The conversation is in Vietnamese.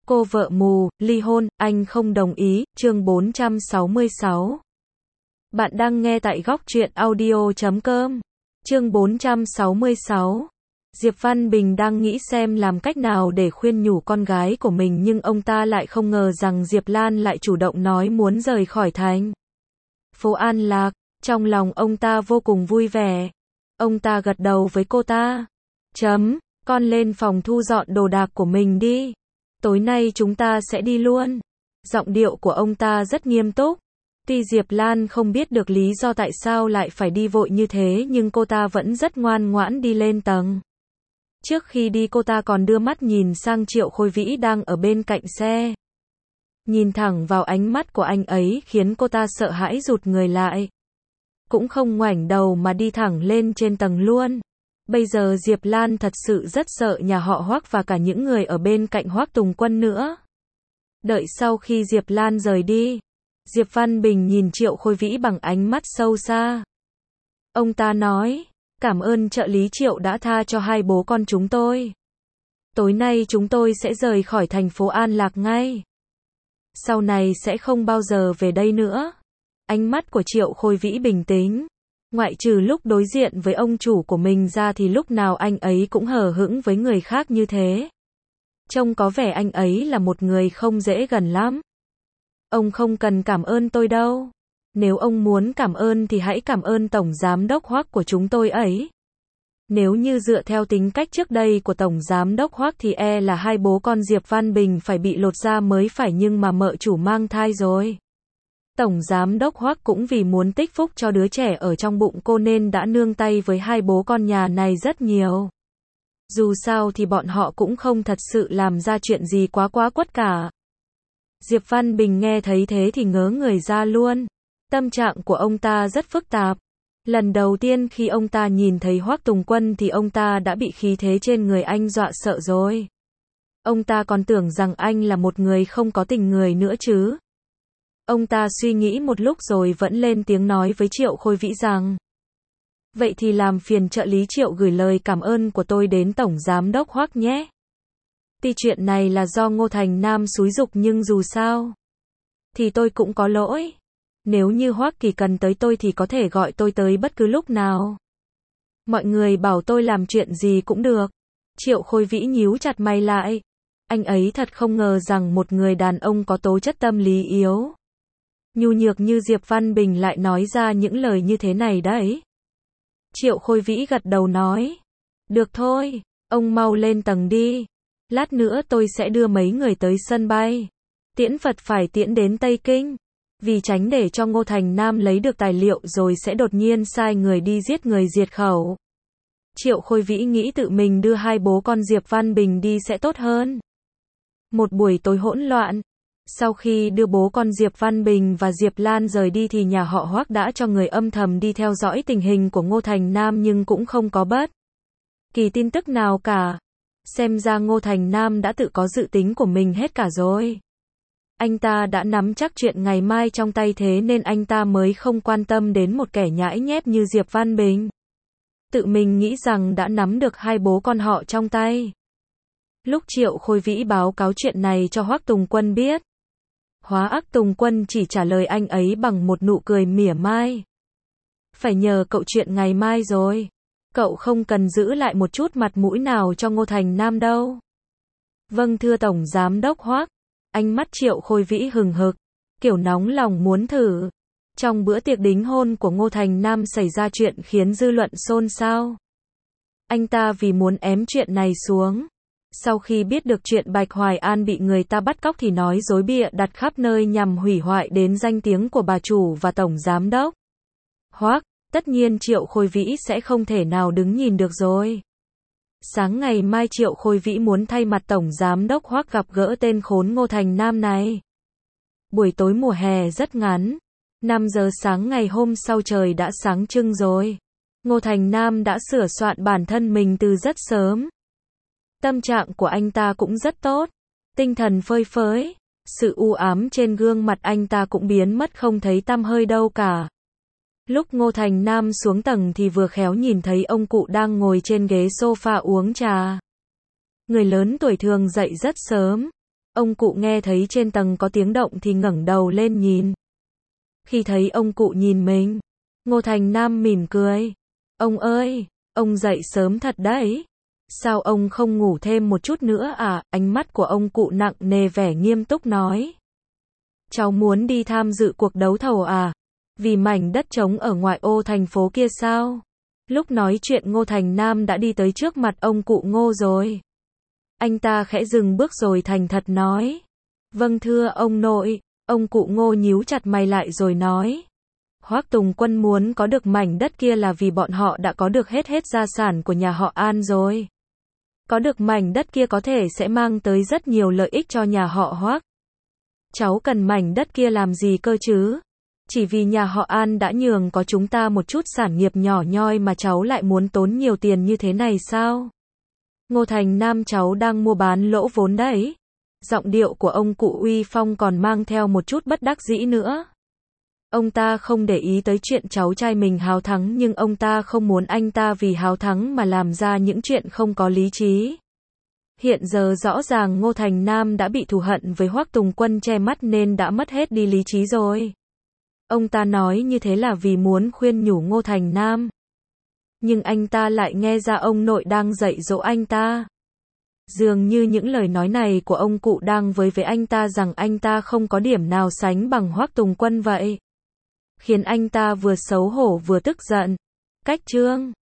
Cô vợ mù, ly hôn, anh không đồng ý, chương 466. Bạn đang nghe tại góc truyện audio.com. Chương 466. Diệp Văn Bình đang nghĩ xem làm cách nào để khuyên nhủ con gái của mình, nhưng ông ta lại không ngờ rằng Diệp Lan lại chủ động nói muốn rời khỏi thành phố An Lạc. Trong lòng ông ta vô cùng vui vẻ. Ông ta gật đầu với cô ta. Con lên phòng thu dọn đồ đạc của mình đi. Tối nay chúng ta sẽ đi luôn. Giọng điệu của ông ta rất nghiêm túc. Tuy Diệp Lan không biết được lý do tại sao lại phải đi vội như thế, nhưng cô ta vẫn rất ngoan ngoãn đi lên tầng. Trước khi đi cô ta còn đưa mắt nhìn sang Triệu Khôi Vĩ đang ở bên cạnh xe. Nhìn thẳng vào ánh mắt của anh ấy khiến cô ta sợ hãi rụt người lại. Cũng không ngoảnh đầu mà đi thẳng lên trên tầng luôn. Bây giờ Diệp Lan thật sự rất sợ nhà họ Hoắc và cả những người ở bên cạnh Hoắc Tùng Quân nữa. Đợi sau khi Diệp Lan rời đi, Diệp Văn Bình nhìn Triệu Khôi Vĩ bằng ánh mắt sâu xa. Ông ta nói, cảm ơn trợ lý Triệu đã tha cho hai bố con chúng tôi. Tối nay chúng tôi sẽ rời khỏi thành phố An Lạc ngay. Sau này sẽ không bao giờ về đây nữa. Ánh mắt của Triệu Khôi Vĩ bình tĩnh. Ngoại trừ lúc đối diện với ông chủ của mình ra thì lúc nào anh ấy cũng hờ hững với người khác như thế. Trông có vẻ anh ấy là một người không dễ gần lắm. Ông không cần cảm ơn tôi đâu. Nếu ông muốn cảm ơn thì hãy cảm ơn Tổng Giám đốc Hoắc của chúng tôi ấy. Nếu như dựa theo tính cách trước đây của Tổng Giám đốc Hoắc thì là hai bố con Diệp Văn Bình phải bị lột da mới phải, nhưng mà mợ chủ mang thai rồi. Tổng Giám đốc Hoắc cũng vì muốn tích phúc cho đứa trẻ ở trong bụng cô nên đã nương tay với hai bố con nhà này rất nhiều. Dù sao thì bọn họ cũng không thật sự làm ra chuyện gì quá quất cả. Diệp Văn Bình nghe thấy thế thì ngớ người ra luôn. Tâm trạng của ông ta rất phức tạp. Lần đầu tiên khi ông ta nhìn thấy Hoắc Tùng Quân thì ông ta đã bị khí thế trên người anh dọa sợ rồi. Ông ta còn tưởng rằng anh là một người không có tình người nữa chứ. Ông ta suy nghĩ một lúc rồi vẫn lên tiếng nói với Triệu Khôi Vĩ rằng: vậy thì làm phiền trợ lý Triệu gửi lời cảm ơn của tôi đến Tổng Giám đốc Hoắc nhé. Tuy chuyện này là do Ngô Thành Nam xúi giục nhưng dù sao thì tôi cũng có lỗi. Nếu như Hoắc Kỳ cần tới tôi thì có thể gọi tôi tới bất cứ lúc nào. Mọi người bảo tôi làm chuyện gì cũng được. Triệu Khôi Vĩ nhíu chặt mày lại. Anh ấy thật không ngờ rằng một người đàn ông có tố chất tâm lý yếu, nhu nhược như Diệp Văn Bình lại nói ra những lời như thế này đấy. Triệu Khôi Vĩ gật đầu nói. Được thôi, ông mau lên tầng đi. Lát nữa tôi sẽ đưa mấy người tới sân bay. Tiễn Phật phải tiễn đến Tây Kinh. Vì tránh để cho Ngô Thành Nam lấy được tài liệu rồi sẽ đột nhiên sai người đi giết người diệt khẩu. Triệu Khôi Vĩ nghĩ tự mình đưa hai bố con Diệp Văn Bình đi sẽ tốt hơn. Một buổi tối hỗn loạn. Sau khi đưa bố con Diệp Văn Bình và Diệp Lan rời đi thì nhà họ Hoắc đã cho người âm thầm đi theo dõi tình hình của Ngô Thành Nam nhưng cũng không có bất kỳ tin tức nào cả. Xem ra Ngô Thành Nam đã tự có dự tính của mình hết cả rồi. Anh ta đã nắm chắc chuyện ngày mai trong tay thế nên anh ta mới không quan tâm đến một kẻ nhãi nhép như Diệp Văn Bình. Tự mình nghĩ rằng đã nắm được hai bố con họ trong tay. Lúc Triệu Khôi Vĩ báo cáo chuyện này cho Hoắc Tùng Quân biết, Hoắc Tùng Quân chỉ trả lời anh ấy bằng một nụ cười mỉa mai. Phải nhờ cậu chuyện ngày mai rồi. Cậu không cần giữ lại một chút mặt mũi nào cho Ngô Thành Nam đâu. Vâng thưa Tổng Giám đốc Hoắc. Ánh mắt Triệu Khôi Vĩ hừng hực, kiểu nóng lòng muốn thử. Trong bữa tiệc đính hôn của Ngô Thành Nam xảy ra chuyện khiến dư luận xôn xao. Anh ta vì muốn ém chuyện này xuống. Sau khi biết được chuyện Bạch Hoài An bị người ta bắt cóc thì nói dối bịa đặt khắp nơi nhằm hủy hoại đến danh tiếng của bà chủ và Tổng Giám đốc Hoắc. Tất nhiên Triệu Khôi Vĩ sẽ không thể nào đứng nhìn được rồi. Sáng ngày mai Triệu Khôi Vĩ muốn thay mặt Tổng Giám đốc Hoắc gặp gỡ tên khốn Ngô Thành Nam này. Buổi tối mùa hè rất ngắn. 5 giờ sáng ngày hôm sau trời đã sáng trưng rồi. Ngô Thành Nam đã sửa soạn bản thân mình từ rất sớm. Tâm trạng của anh ta cũng rất tốt. Tinh thần phơi phới. Sự u ám trên gương mặt anh ta cũng biến mất không thấy tăm hơi đâu cả. Lúc Ngô Thành Nam xuống tầng thì vừa khéo nhìn thấy ông cụ đang ngồi trên ghế sofa uống trà. Người lớn tuổi thường dậy rất sớm. Ông cụ nghe thấy trên tầng có tiếng động thì ngẩng đầu lên nhìn. Khi thấy ông cụ nhìn mình, Ngô Thành Nam mỉm cười. Ông ơi, ông dậy sớm thật đấy. Sao ông không ngủ thêm một chút nữa à? Ánh mắt của ông cụ nặng nề vẻ nghiêm túc nói. Cháu muốn đi tham dự cuộc đấu thầu à? Vì mảnh đất trống ở ngoại ô thành phố kia sao? Lúc nói chuyện Ngô Thành Nam đã đi tới trước mặt ông cụ Ngô rồi. Anh ta khẽ dừng bước rồi thành thật nói. Vâng thưa ông nội. Ông cụ Ngô nhíu chặt mày lại rồi nói. Hoắc Tùng Quân muốn có được mảnh đất kia là vì bọn họ đã có được hết gia sản của nhà họ An rồi. Có được mảnh đất kia có thể sẽ mang tới rất nhiều lợi ích cho nhà họ Hoắc. Cháu cần mảnh đất kia làm gì cơ chứ? Chỉ vì nhà họ An đã nhường có chúng ta một chút sản nghiệp nhỏ nhoi mà cháu lại muốn tốn nhiều tiền như thế này sao? Ngô Thành Nam, cháu đang mua bán lỗ vốn đấy. Giọng điệu của ông cụ uy phong còn mang theo một chút bất đắc dĩ nữa. Ông ta không để ý tới chuyện cháu trai mình háo thắng, nhưng ông ta không muốn anh ta vì háo thắng mà làm ra những chuyện không có lý trí. Hiện giờ rõ ràng Ngô Thành Nam đã bị thù hận với Hoắc Tùng Quân che mắt nên đã mất hết đi lý trí rồi. Ông ta nói như thế là vì muốn khuyên nhủ Ngô Thành Nam. Nhưng anh ta lại nghe ra ông nội đang dạy dỗ anh ta. Dường như những lời nói này của ông cụ đang với anh ta rằng anh ta không có điểm nào sánh bằng Hoắc Tùng Quân vậy. Khiến anh ta vừa xấu hổ vừa tức giận. Cách chương